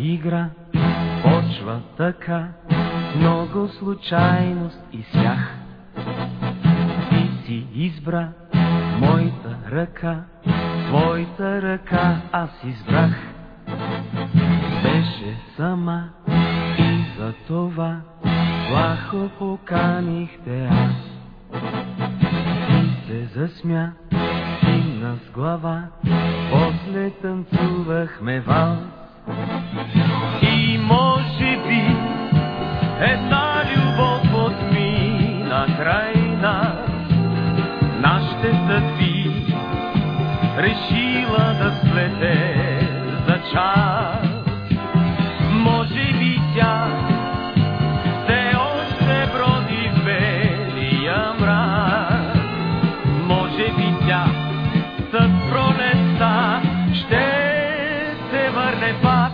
игра почва така, много случайност и смях. Ти си избра моята ръка, твоята ръка аз избрах. Беше сама и за това плахо поканихте аз. Ти се засмя, кимна с глава, после танцувахме валс. И може би една любов отмина край нас, нашите съдби решила да сплете за час. Може би тя все още броди в белия мрак, може би тя с пролетта ще се върне пак.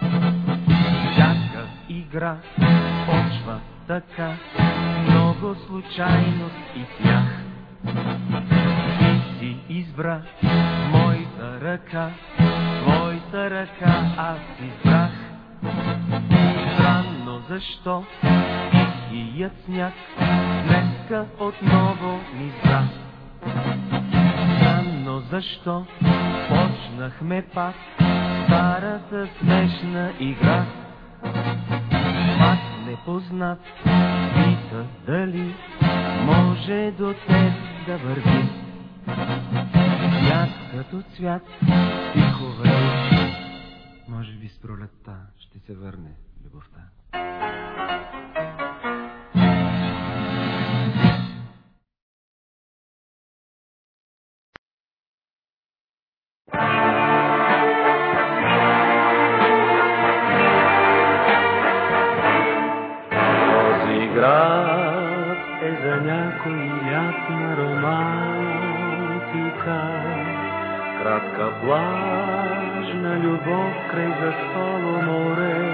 Всяка игра почва така, много случайност и смях. Ти си избра моята ръка, твоята ръка аз избрах. Странно защо тихият сняг днеска отново ми зра. Странно защо почнахме пак старата смешна игра. Пак непознат пита дали може до теб да върви. Свят като цвят стихове, може би с пролетта ще се върне любовта. Този град е за някой лятна романтика, кратка влажна любов край заспало море,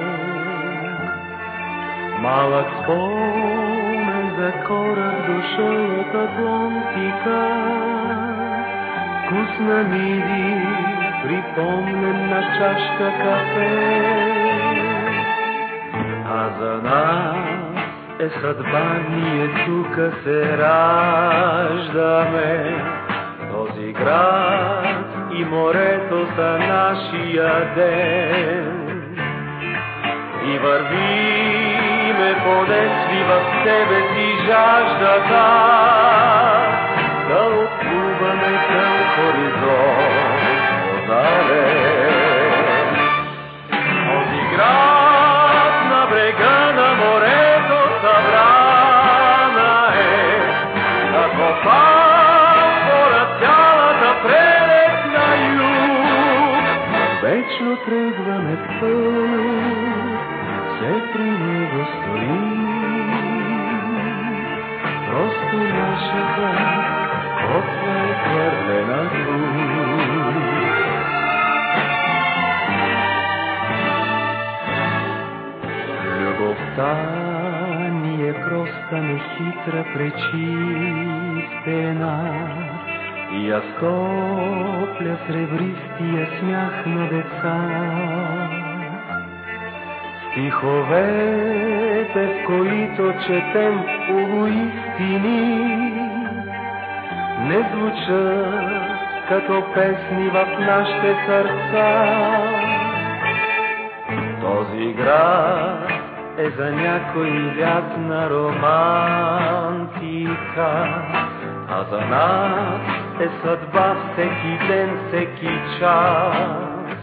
малък спомен за кораб дошъл от Атлантика, вкус на мири, припомнен на чашка кафе. А за нас е съдба, ние тука се раждаме. Този град и морето са нашия ден. И вървиме подесли в себе си жаждата, да отплуваме към хоризонт озарен. Този град на брега на морето събрана е, като пампора цялата прелест на юг. Вечно тръгваме в път, все при него стоим, просто нашата котва е хвърлена тук. Любовта ни е проста, нехитра, пречистена, и аз копля сребристия смях на деца. Стиховете, в които четем полуистини, не звучат като песни в нашите сърца. Този град е за някой вятна романтика, а за нас е съдба всеки ден, всеки час.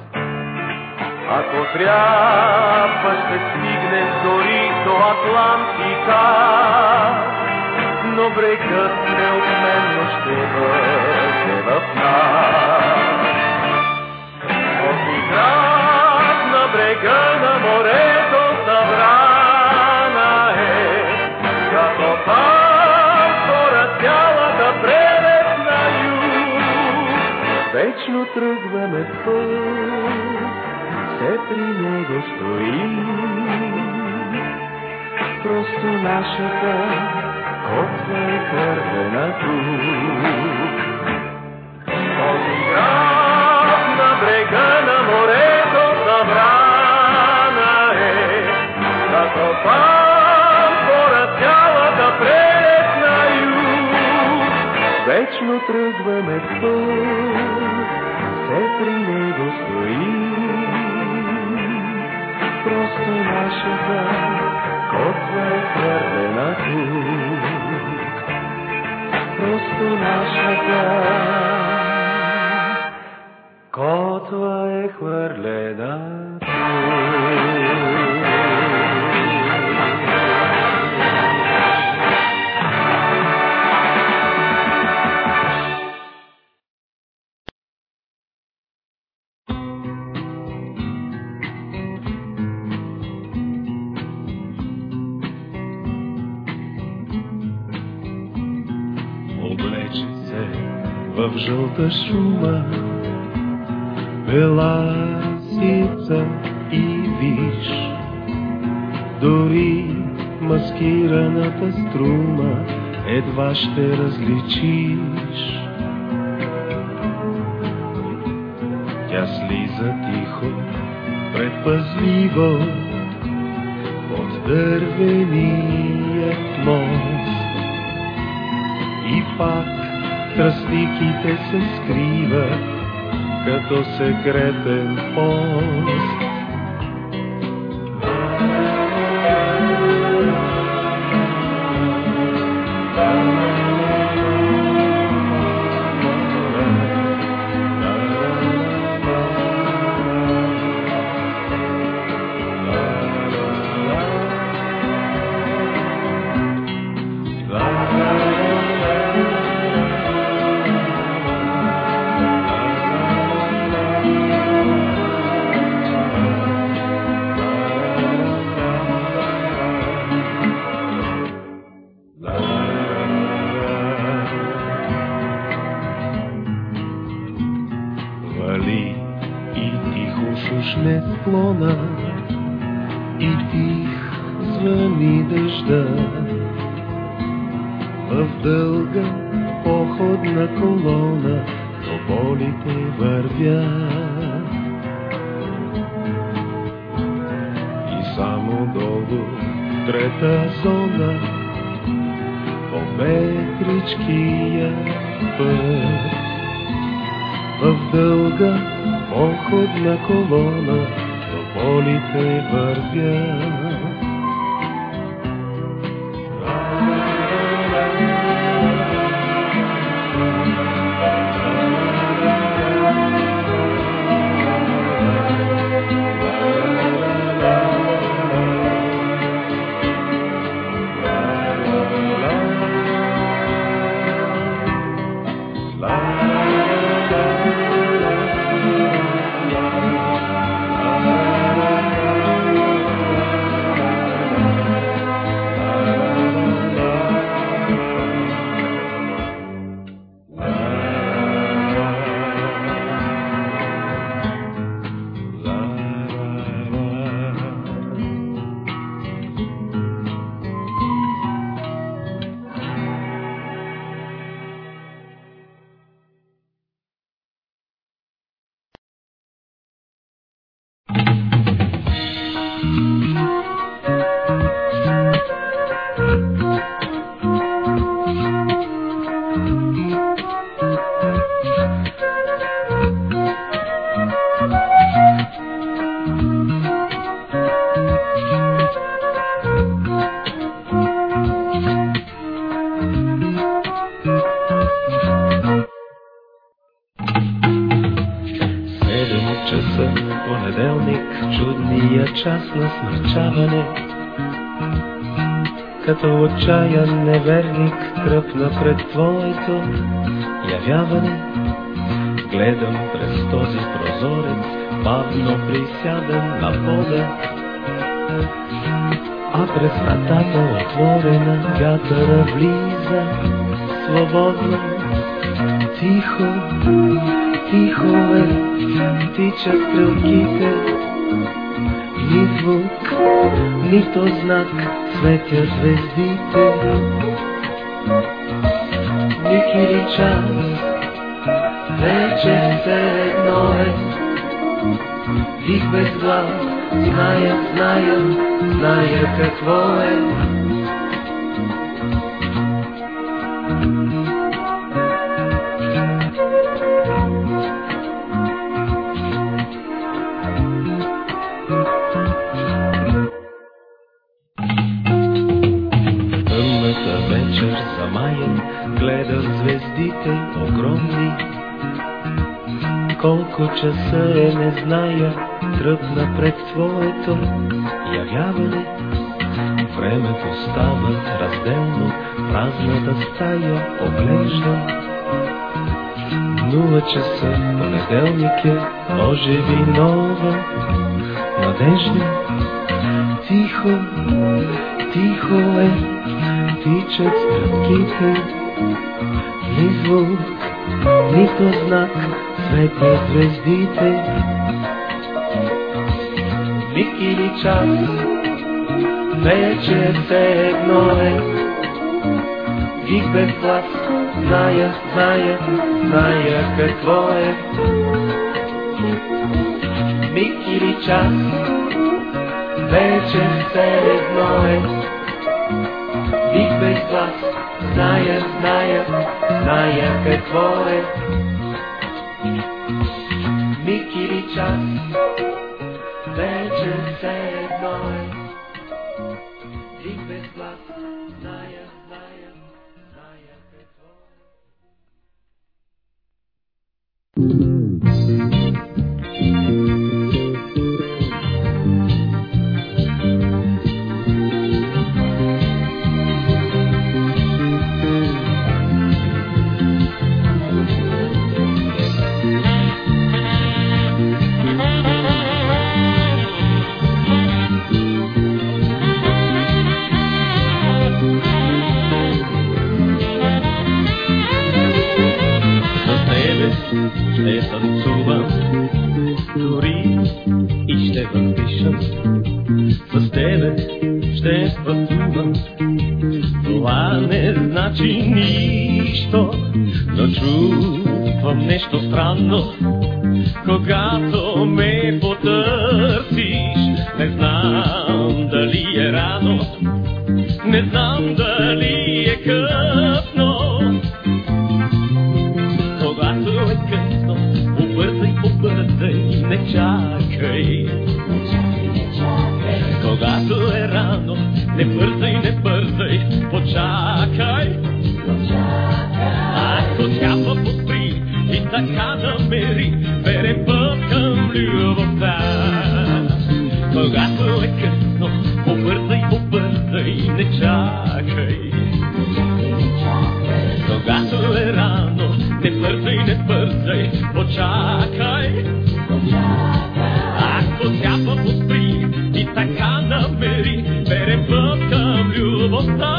Ако трябва, ще стигнем дори до Атлантика, но брегът неотменно ще бъде в нас. Този град на брега на морето събрана е, като пампора цялата прелест на юг. Вечно тръгваме в път, все при него стоим, просто нашата котва е хвърлена тук. Този град на брега на морето събран вечно тръгваме в път, все при него стоим. Просто нашата котва е хвърлена тук. Просто нашата котва е хвърлена тук. Облече се в жълта шума, беласица и виж, дори маскираната струма едва ще различиш. Тя слиза тихо, предпазливо под дървения мост и пак тръстиките се скрива като секретен пост. Шушне склона и тих звъни дъжда. В дълга походна колона до полите вървя. И само долу трета зона по Петричкия път. В дълга походна колона до полите вървя. Час на смърчаване, като отчаян неверник тръпна пред твоето явяване. Гледам през този прозорец, бавно присядам на пода, а през вратата отворена вятъра влиза свободно. Тихо, тихо е, тичат стрелките, ни звук, нито знак, светят звездите. Миг или час, вече все едно е. Вих без глас, зная какво е. замаян, гледам звездите огромни. Колко часа е, не зная, тръпна пред твоето явяване. Времето става разделно, празната стая оглеждам. 0 часа, понеделник е, може би нова надежда. Тихо, тихо е, тичат стръпките, ни звук, нито знак, светят звездите. Миг или час, вече все едно е, вик без глас, зная, зная, зная какво е. Миг или час, вече все едно е, вик без глас, зная, зная, зная какво е. Миг или час, вече все едно е, вик без глас, зная, зная, зная какво е. Ще танцувам, дори и ще въздишам. С тебе ще пътувам, това не значи нищо, но чувствам нещо странно, когато ме потърсиш. Не знам дали е рано, не знам дали е късно. Когато е късно, побързай, побързай, не чакай. Когато е рано, не бързай, не бързай, почакай. Ако трябва, поспри и така намери верен път към любовта. Когато е късно, побързай, побързай, не чакай. Когато е рано, не бързай, не бързай, почакай. Ако трябва, поспри и така намери верен път към любовта.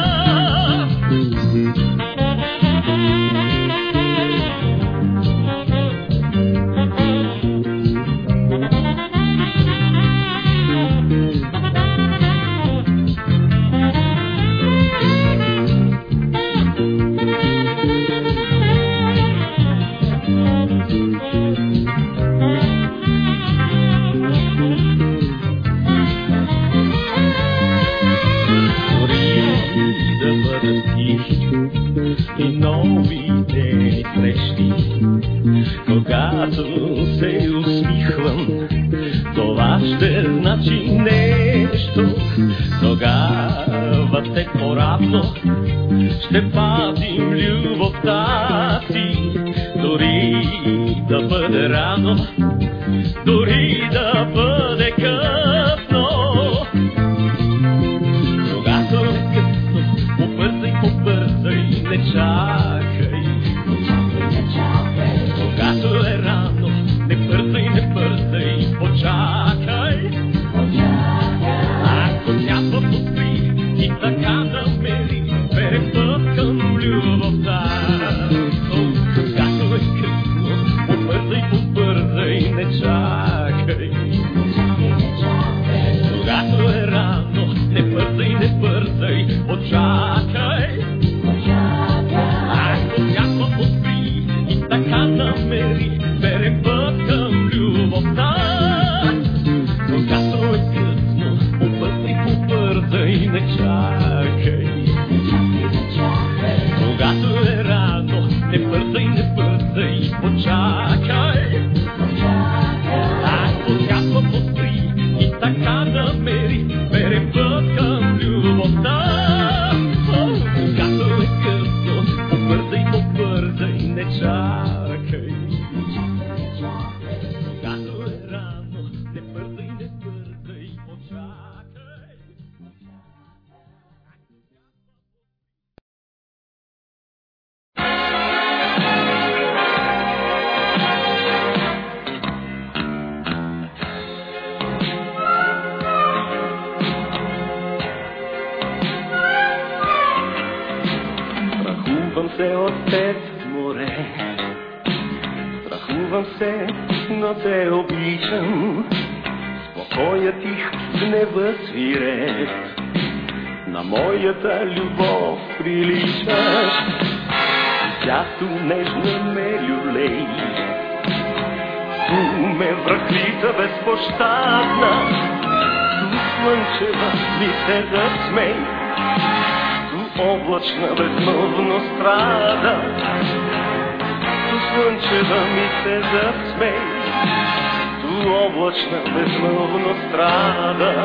И новите срещи, когато се усмихвам, това ще значи нещо. Тогава те по-равно ще пазим любовта си, дори да бъде рано, дори да бъде късно. Когато е късно, побързай, побързай, не чакай. Когато е рано, не бързай, не бързай, почакай. Ако трябва, поспри и така намери верен път към любовта. Когато е късно, побързай, побързай, не чакай. Страхувам се от теб, море. Страхувам се, но те обичам. Спокоя тих, гнева свиреп. На моята любов приличаш. Тято нежна ме люлей. Ту ме връхлита безпощадна. Ту слънчева ми се засмей. Ту облачна безмълвно страда. Ту слънчева ми се засмей. Ту облачна безмълвно страда.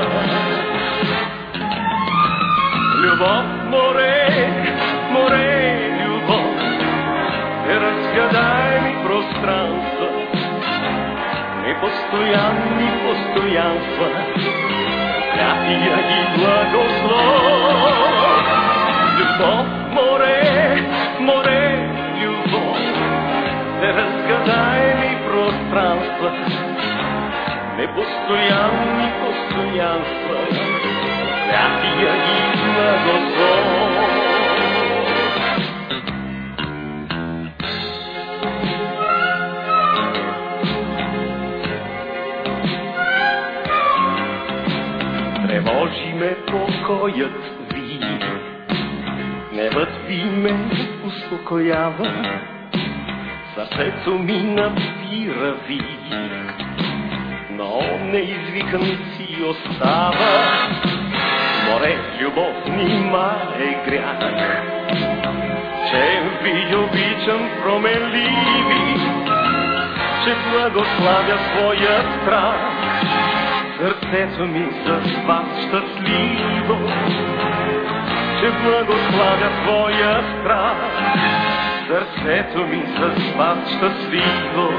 Любов, море, море, любов, неразгадаеми пространства, непостоянни постоянства, проклятия и благослов. Любов, море, море, любов, неразгадаеми пространства, непостоянни постоянства, проклятия и благослов. Тревожи ме покоят ви, гневът ви ме успокоява, сърцето ми напира ви, но неизвикан си остава. Море, любов, нима е грях, че ви обичам променливи, че благославя своя страх. Сърцето ми за вас щастливо, че благославя своя страх. Сърцето ми за вас щастливо.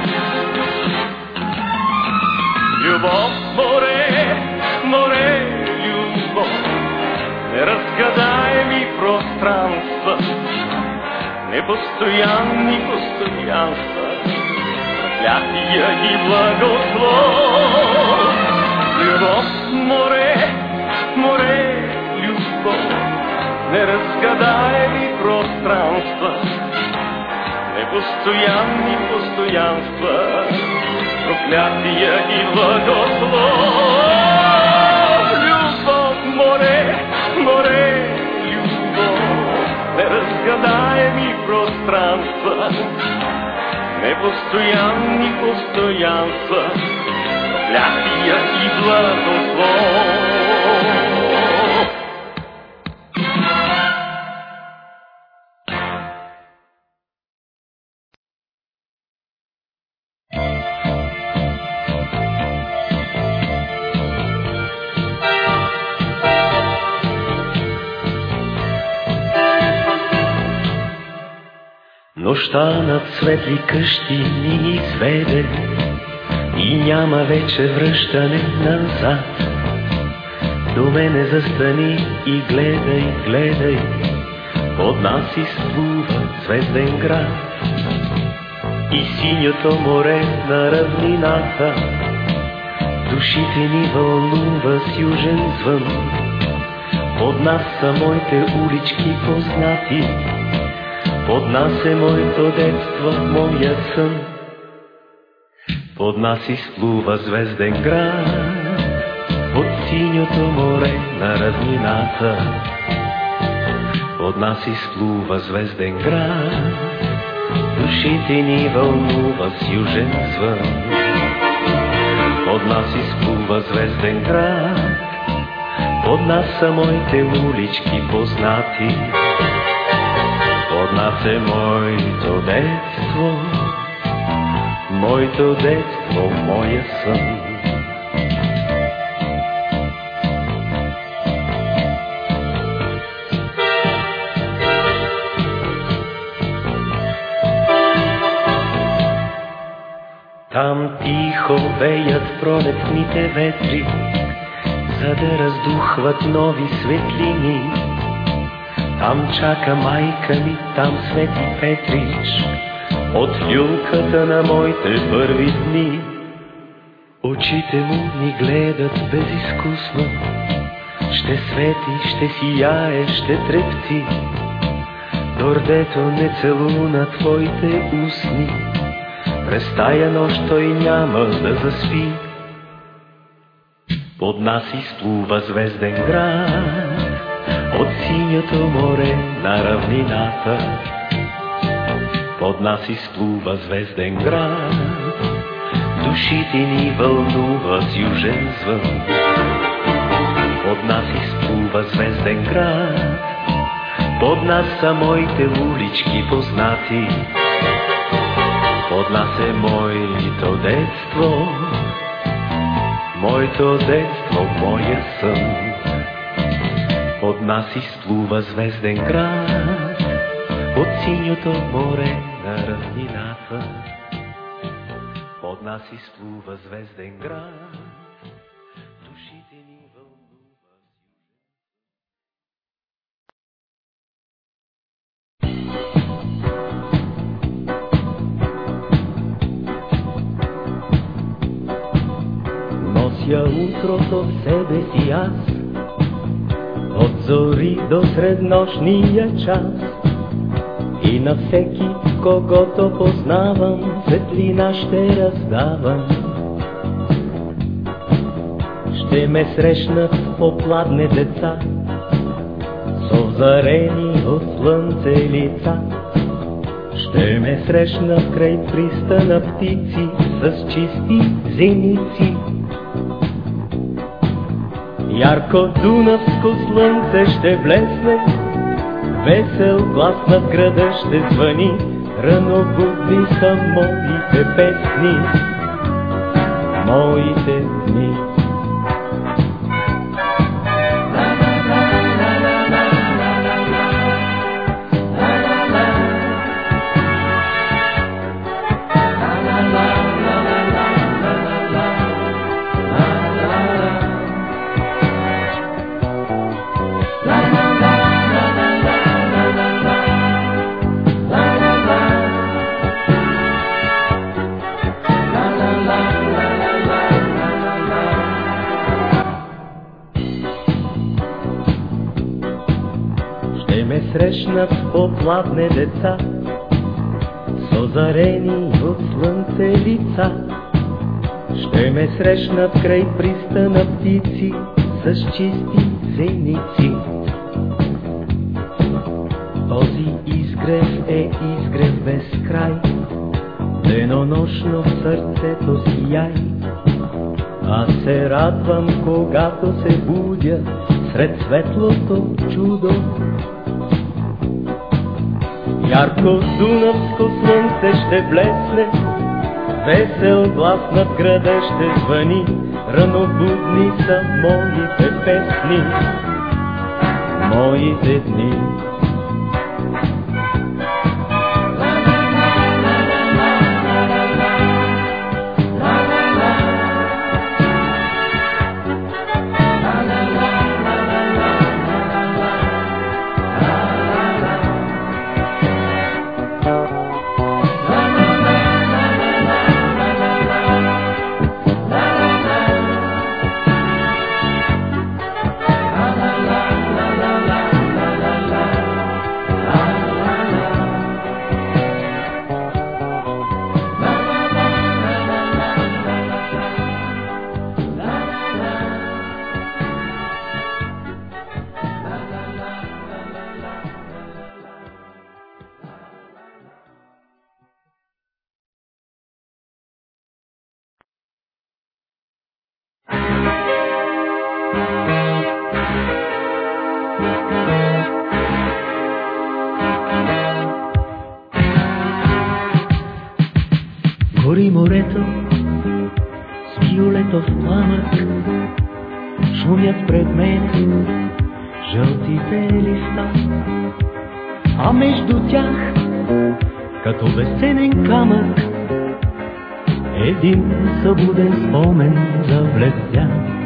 Любов, море, море, любов, неразгадаеми пространства, непостоянни постоянства, проклятия и благослов. Любов, море, море, любов, неразгадаеми пространства, непостоянни постоянства, проклятия и благослов. Любов, море, море, любов, неразгадаеми пространства, непостоянни постоянства, проклятия и благослов. Нощта над светли къщи ни изведе и няма вече връщане назад. До мене застани и гледай, гледай, под нас изплува звезден град. И синьото море на равнината, душите ни вълнува с южен звън. Под нас са моите улички познати, под нас е моето детство, моят сън. Под нас изплува звезден град, под синьото море на равнината. Под нас изплува звезден град, душите ни вълнува с южен звън. Под нас изплува звезден град, под нас са моите улички познати. Под нас е моето детство, моя сън. Там тихо веят пролетните ветри, за да раздухват нови светлини. Там чака майка ми, там свети Петрич, от люлката на моите първи дни. Очите му ни гледат безизкусно, ще свети, ще сияе, ще трепти. Дордето не целуна твоите устни, през тая нощ той няма да заспи. Под нас изплува звезден град, от синьото море на равнината. Под нас изплува звезден град, душите ни вълнува с южен звън. Под нас изплува звезден град, под нас са моите улички познати. Под нас е моето детство, моето детство, моя сън. Под нас изплува звезден град, от синьото море на равнината. Под нас изплува звезден град, душите ни вълнува. Нося утрото в себе си аз, от зори до среднощния час, и на всеки, когото познавам, светлина ще раздавам. Ще ме срещнат попладне деца, с озарени от слънце лица. Ще ме срещнат край пристана птици с чисти зеници. Ярко дунавско слънце ще блесне, весел глас над града ще звъни, ранобудни са моите песни, моите дни. Срещнат попладне деца, с озарени от слънце лица. Ще ме срещнат край пристана птици с чисти зеници. Този изгрев е изгрев без край, денонощно в сърцето сияй. Аз се радвам, когато се будя сред светлото чудо. Ярко дунавско слънце ще блесне, весел глас над града ще звъни, ранобудни са моите песни, моите дни. Гори морето с виолетов пламък, шумят пред мен жълтите листа, а между тях, като безценен камък, един събуден спомен завлезя.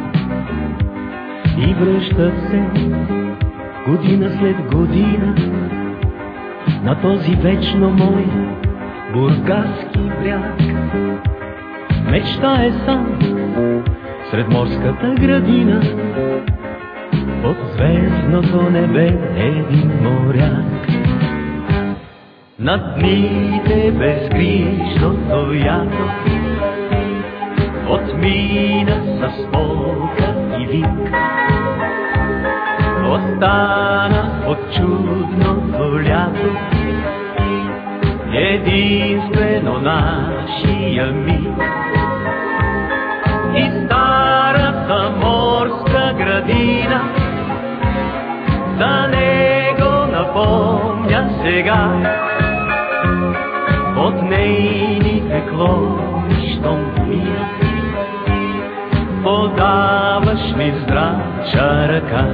И връщат се година след година на този вечно мой бургаски бряг. Мечта е сам сред морската градина, под звездното небе един моряк. На дните безгрижното ято отмина с полка и вик. Остана от чудното лято единствено нашия миг. И старата морска градина за него напомня сега. От нейните клони, щом мина, подаваш ми здрача ръка.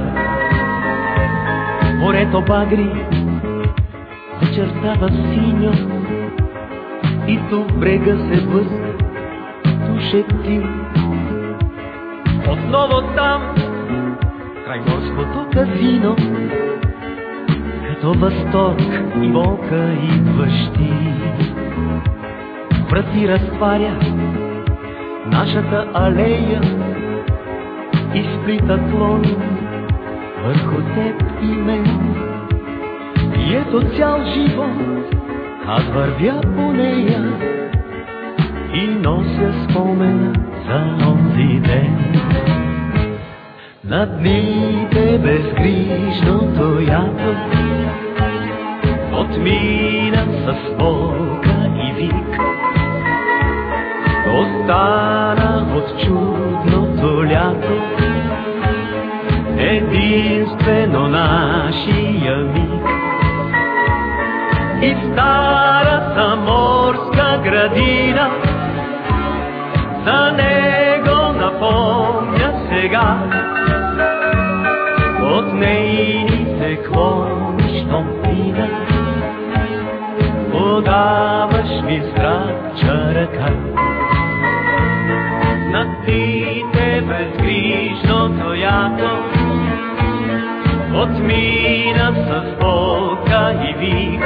Морето багри очертава синьо и до брега се блъска душетил. Отново там, край морското казино, като възторг и болка идваш ти. Врати разтваря нашата алея и сплита клони върху теб и мен. И ето цял живот аз вървя по нея и нося спомена за онзи ден. На дните безгрижното ято отмина с полка и вик. Остана от чудното лято единствено нашия миг. И старата морска градина за него напомня сега. От нейните клони, щом пина, подаваш ми здрача ръка. На дните безгрижното ято отмина с полка и вик.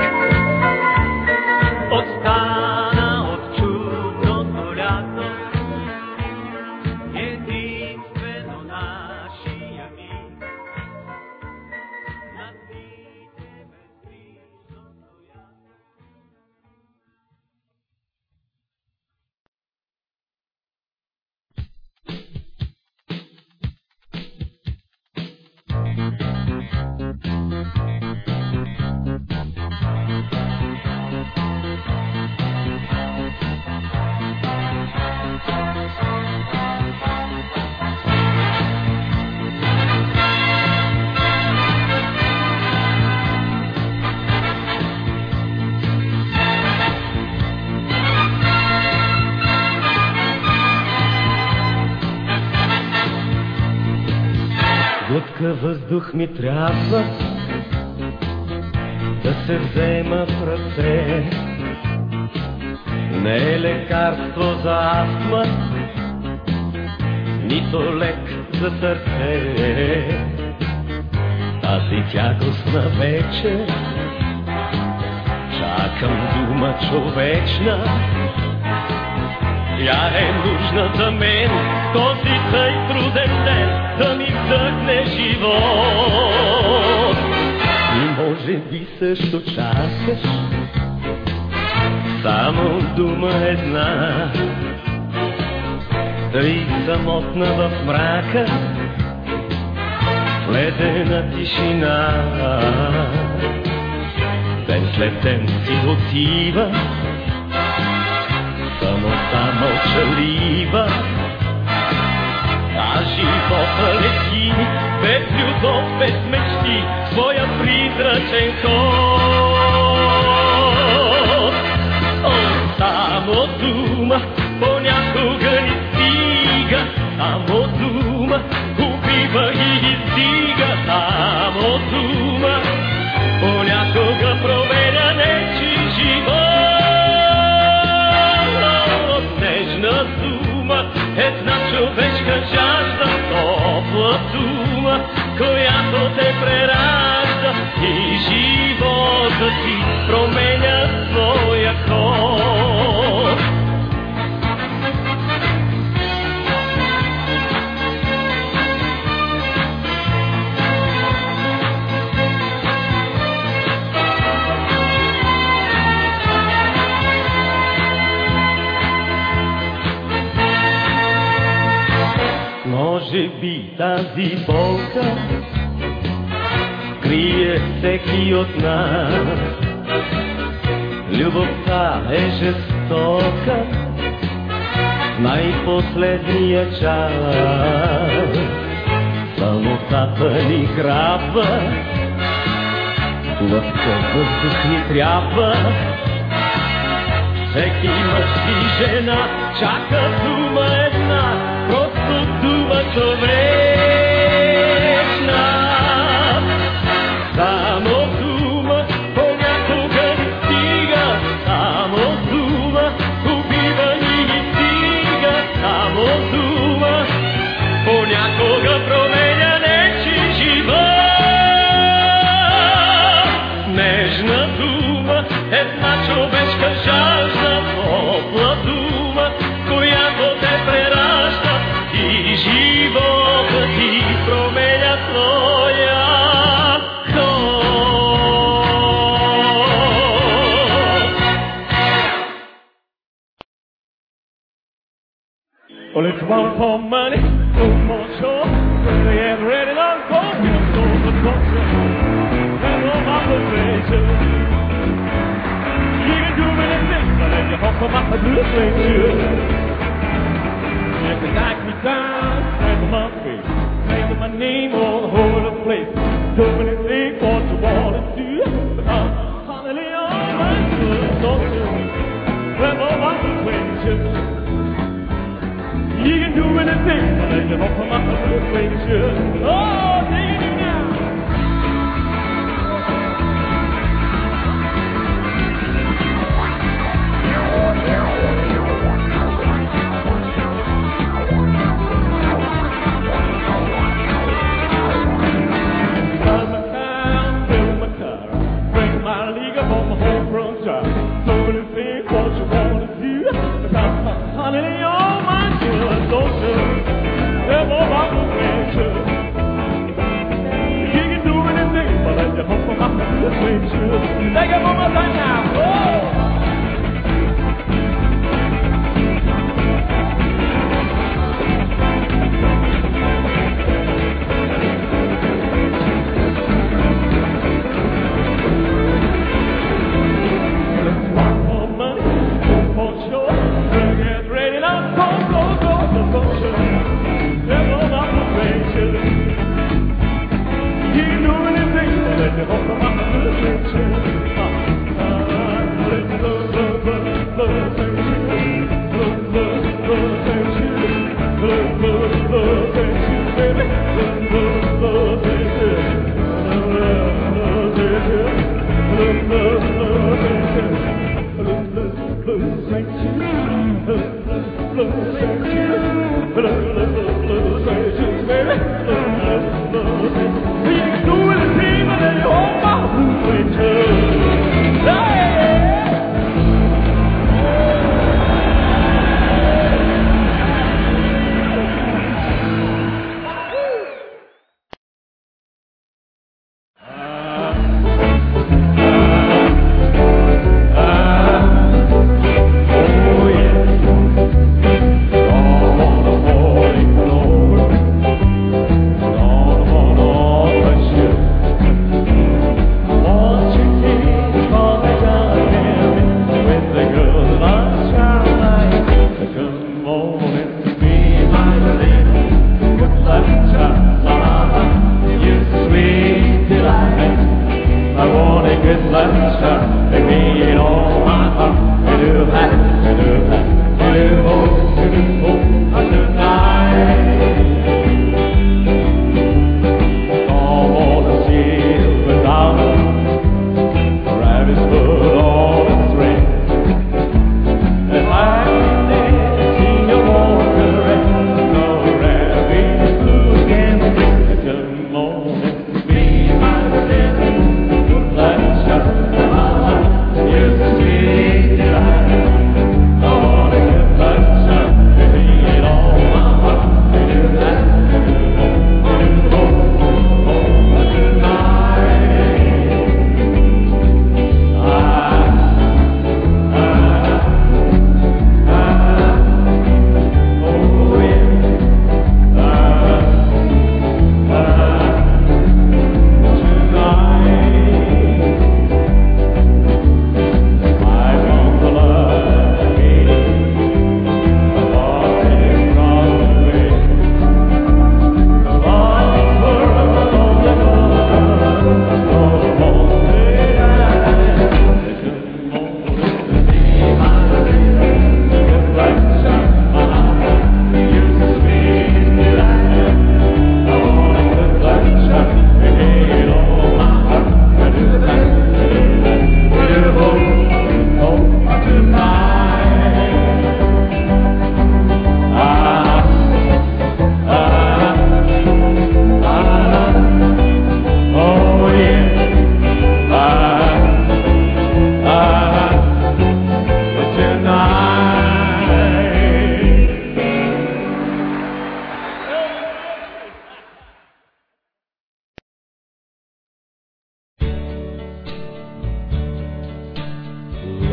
Остана от чудното лято единствено нашия миг. На дните безгрижното ято. Глътка въздух ми трябва да се взема в ръце. Не е лекарство за астма, нито лек за сърце. Тази тягостна вечер чакам дума човечна. Тя е нужна за мен, този тъй труден ден, да ми вдъхне живот. И може би също чакаш само дума една, тъй самотна в мрака, в ледена тишина. Ден след ден си отива, самота мълчалива, а живота лети, без любов, без мечти, своя призрачен ход. О, само дума понякога ни стига, само дума убива и издига, само дума понякога променя нечий живот. Нежна дума, една човешка жажда, топла дума, която те преражда и живота Може би тази болка крие всеки от нас. Любовта е жестока в най-последния час. Самотата ни храбва, лъскав въздух ни трябва. Всеки мъж и жена чака дума една, просто дума човечна. Само дума понякога ни стига, само дума убива ни и стига, само дума понякога променя нечи живот. Нежна дума, една човешка жажда, топла дума, която те преражда и живота ти променя твоя ход. Well, it's one for money, one more show. They ain't ready to go, we'll go for culture. And all my profession. You can do anything, but if you hope I'm a good thing, too. If you knock me down, plant my feet, plant my name all over the place. Do anything what you want to do. Hallelujah, my good culture. And all my profession. You can do anything, but if you hope I'm a good thing, too. Oh, there you do now. Take it one more time now. Yes,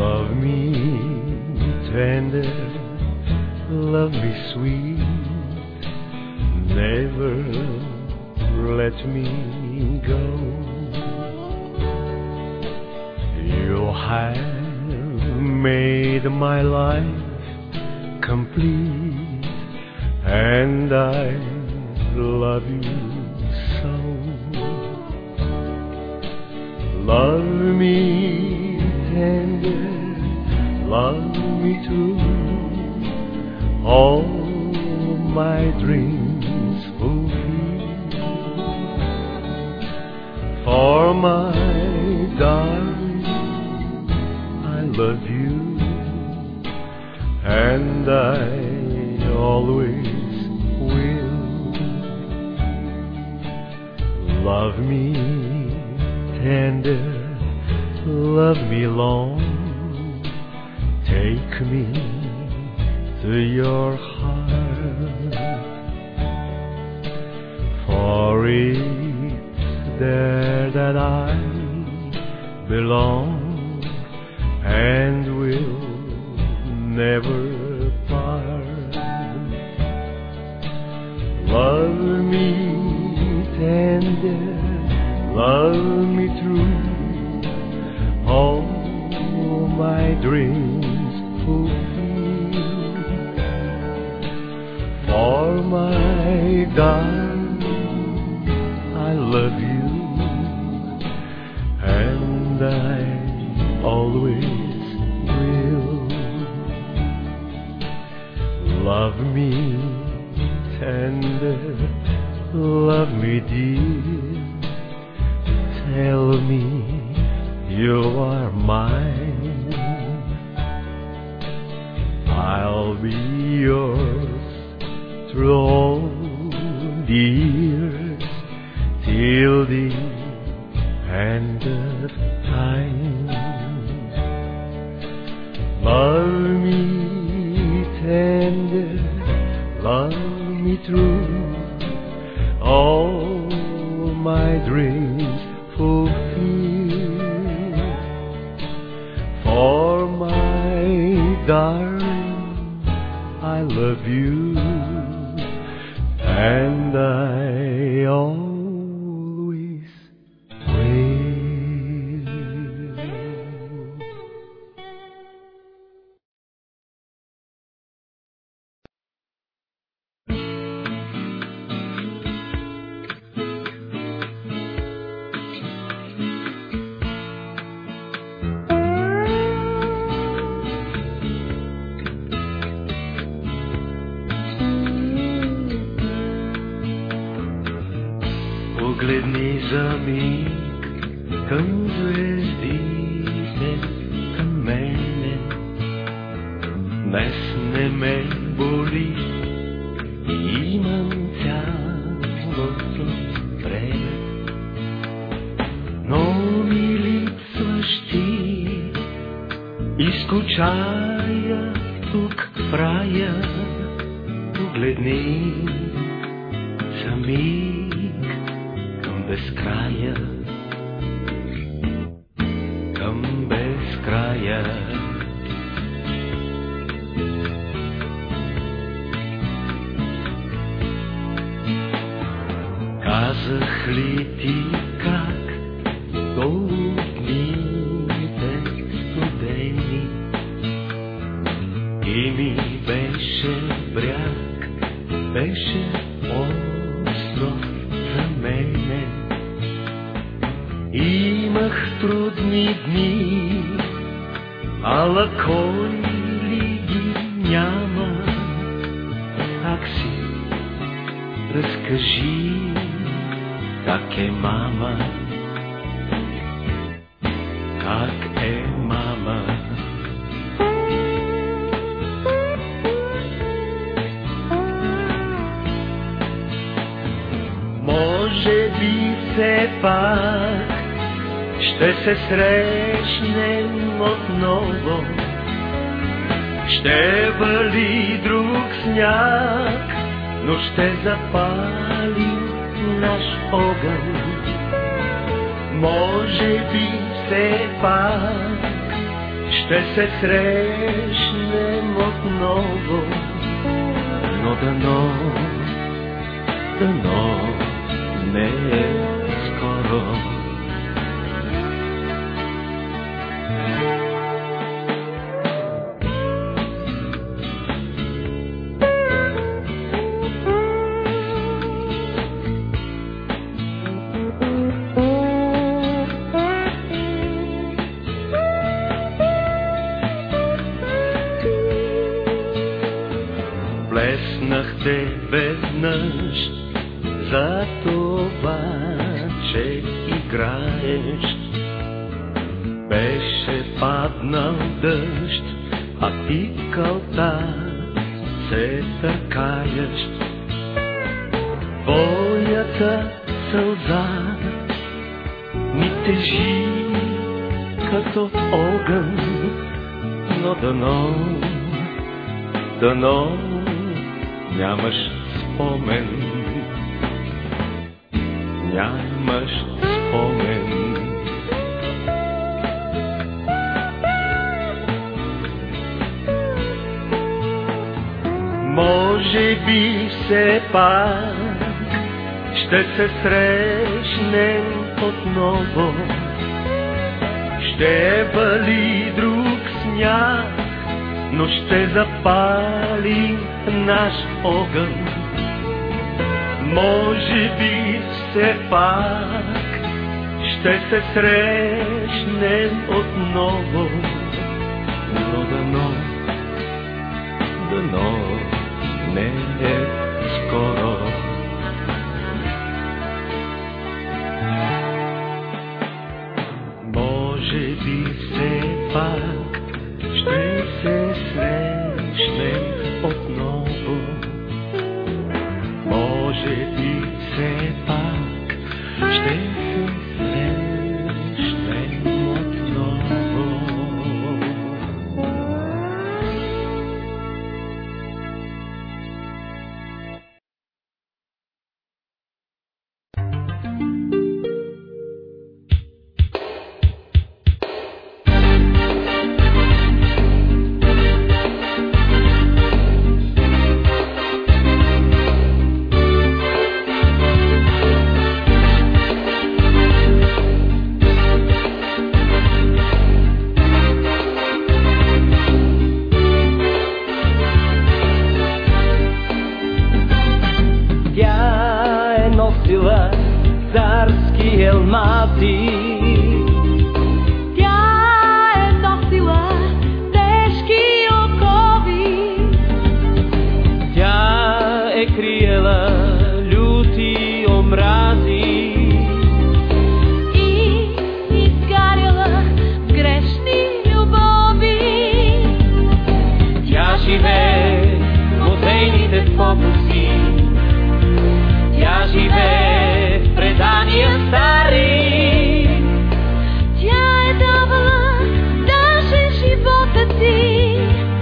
Love me tender, love me sweet, never let me go. You have made my life complete, and I love you so. Love me tender, love me true, all my dreams fulfill. For my darling, I love you, and I always will. Love me tender, love me long, take me to your heart, for it's there that I belong and will never part. Love me tender, love me true, all my dreams fulfill. For my darling, I love you, and I always will. Love me tender, love me dear, tell me you are mine. I'll be yours through all the years, till the end of time. Love me tender, love me true, all my dreams fulfill. For my darling, I love you, and I always will. Погледни за миг към звездите, към мене. Днес не ме боли, имам цялото време. Но ми липсваш ти, изкучая тук в рая. Погледни за миг към безкрая, към безкрая. Казах ли ти как долу дните студени и ми беше бряг, беше остров за мене. Имах трудни дни, ала кой ли ги няма? Как си, разкажи, как е мама? Как е мама? Може би все пак ще се срещнем отново, ще вали друг сняг, но ще запалим наш огън. Може би все пак ще се срещнем отново, но дано не е скоро. Плеснахте веднъж за това, че играеш. Беше паднал дъжд, а ти кълта се търкаеш. Твоята сълза ми тежи като огън, но дано нямаш спомен. Може би все пак ще се срещнем отново. Ще вали друг сняг, но ще запали наш огън. Може би все пак ще се срещнем отново, но дано не е скоро. Може би все пак ще се срещнем отново. Може би все пак ще се срещнем отново. Царски елмати. Тя е носила тежки окови. Тя е криела люти омрази и изгаряла грешни любови. Тя живее в музейните фокуси. Тя живее в предания стари. Тя е давала даже живота си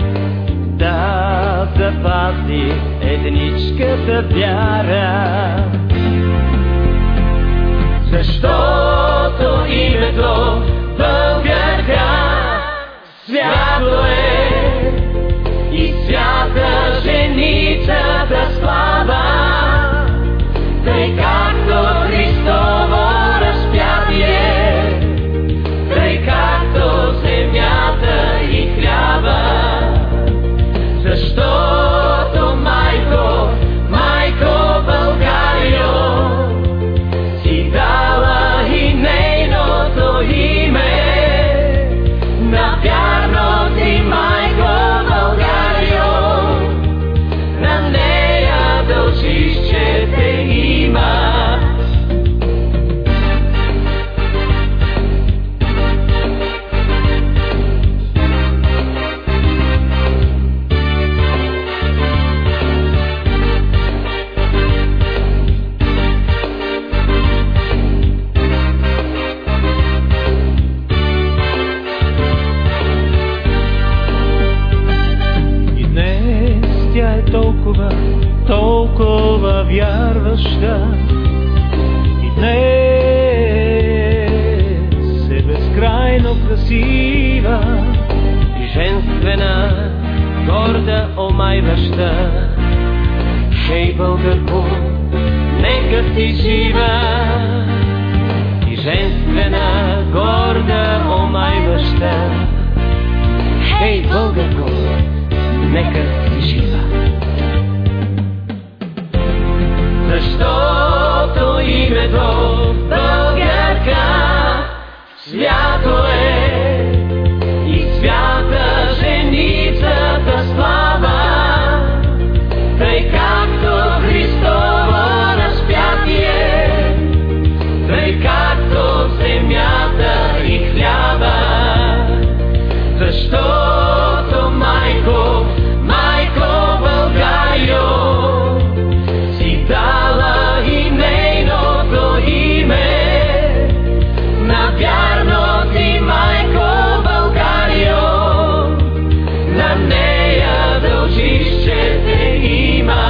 да запази едничката вяра. Защото името Българка свято е и свята женицата слава. Тъй както Христово разпятие, тъй както земята и хляба. Защото майко Българио, си дала и нейното име. Навярно ти, майко Българио, на нея дължиш, че те има. И днес тя е толкова вярваща. И днес е безкрайно красива. женствена, горда, омайваща. Хей, българко, нека си жива. И женствена, горда, омайваща. Хей, българко, нека си жива. Защото името българка свято е и свята женицата слава, тъй както Христово разпятие, тъй както земята и хляба. Защото майко, майко Българио, си дала и нейното име. Навярно ти, майко Българио, на нея дължиш, че те има.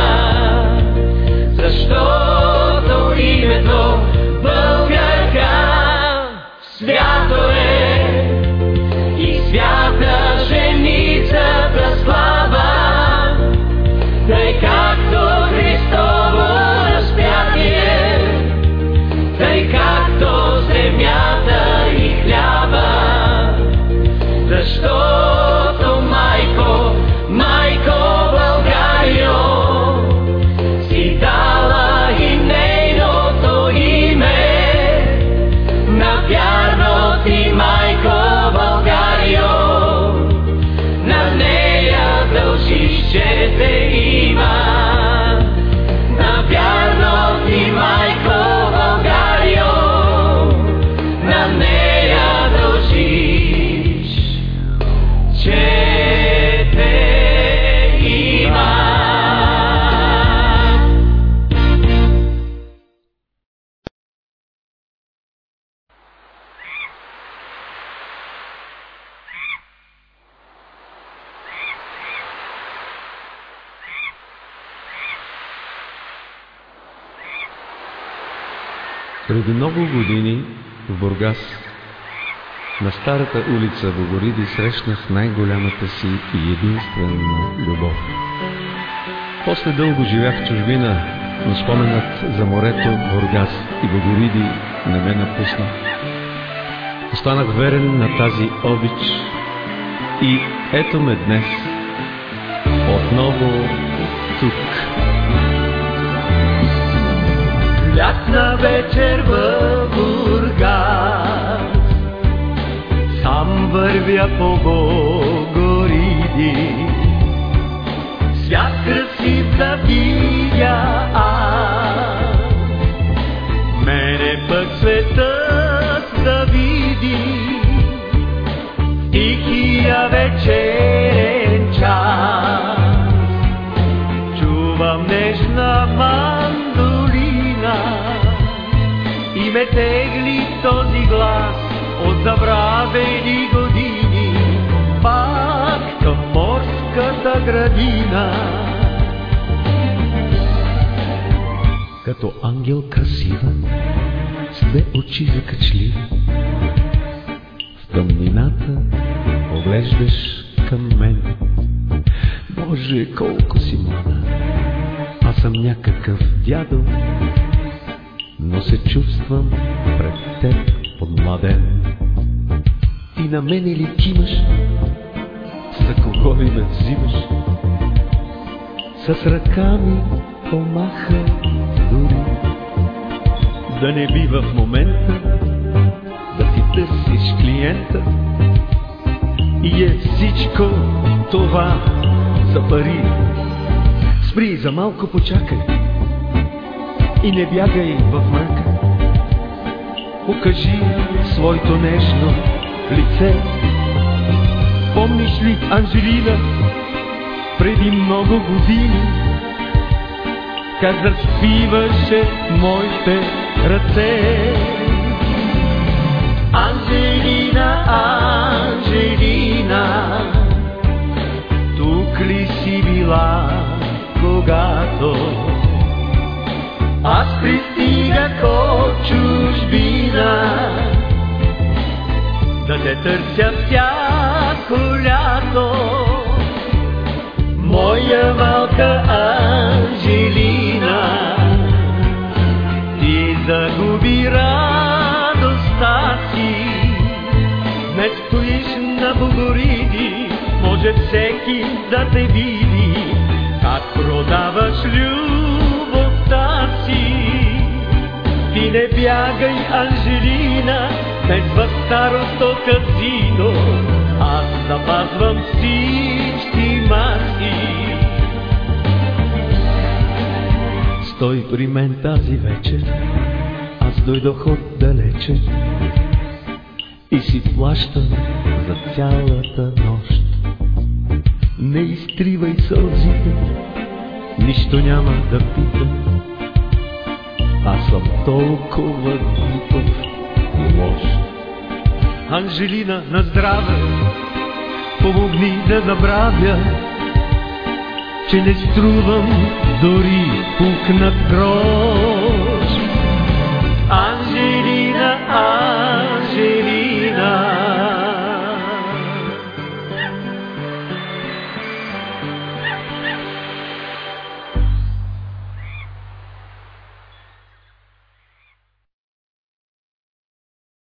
Защото името българка свято е и свята женицата слава, тъй както Христово разпятие, тъй както земята и хляба. Защото майко, майко Българио, си дала и нейното име. Навярно ти, майко Българио, на нея дължиш, че те има. Навярно ти, майко Българио, на нея дължиш, че те има. Преди много години в Бургас, на старата улица Богориди, срещнах най-голямата си и единствена любов. После дълго живях в чужбина, но споменът за морето, Бургас и Богориди не ме напусна. Останах верен на тази обич и ето ме днес, отново тук. Лятна вечер в Бургас, сам вървя по Богориди. Свят красив да видя аз, мене пък светът да види. Тихия вечерен час, чувам нежна мандолина и ме тегли този глас от забравени години, пак към морската градина. Като ангел красива, с две очи закачливи, в тъмнината поглеждаш към мен. Боже, колко си млада, аз съм някакъв дядо, но се чувствам пред теб подмладен. Ти на мене ли кимаш? За кого ли ме взимаш? С ръка ми помаха дори. Да не би в момента да си търсиш клиента и е всичко това за пари. Спри, за малко почакай и не бягай в мрака. Покажи своето нежно лице. Помниш ли Анжелина преди много години, как разпиваше моите ръце? Анжелина, Анжелина, тук ли си била, когато аз пристигах от чужбина, да те търся всяко лято? моя малка Анжелина. Ти загуби радостта си, днес стоиш на Богориди, може всеки да те види, как продаваш любовта си. Ти не бягай, Анжелина, днес в старото казино аз запазвам всички маси. Стой при мен тази вечер, аз дойдох отдалече и си плащам за цялата нощ. Не изтривай сълзите, нищо няма да питам, аз съм толкова глупав и лош. Анжелина, на здраве, помогни да забравя, че не струвам дори пукнат грош.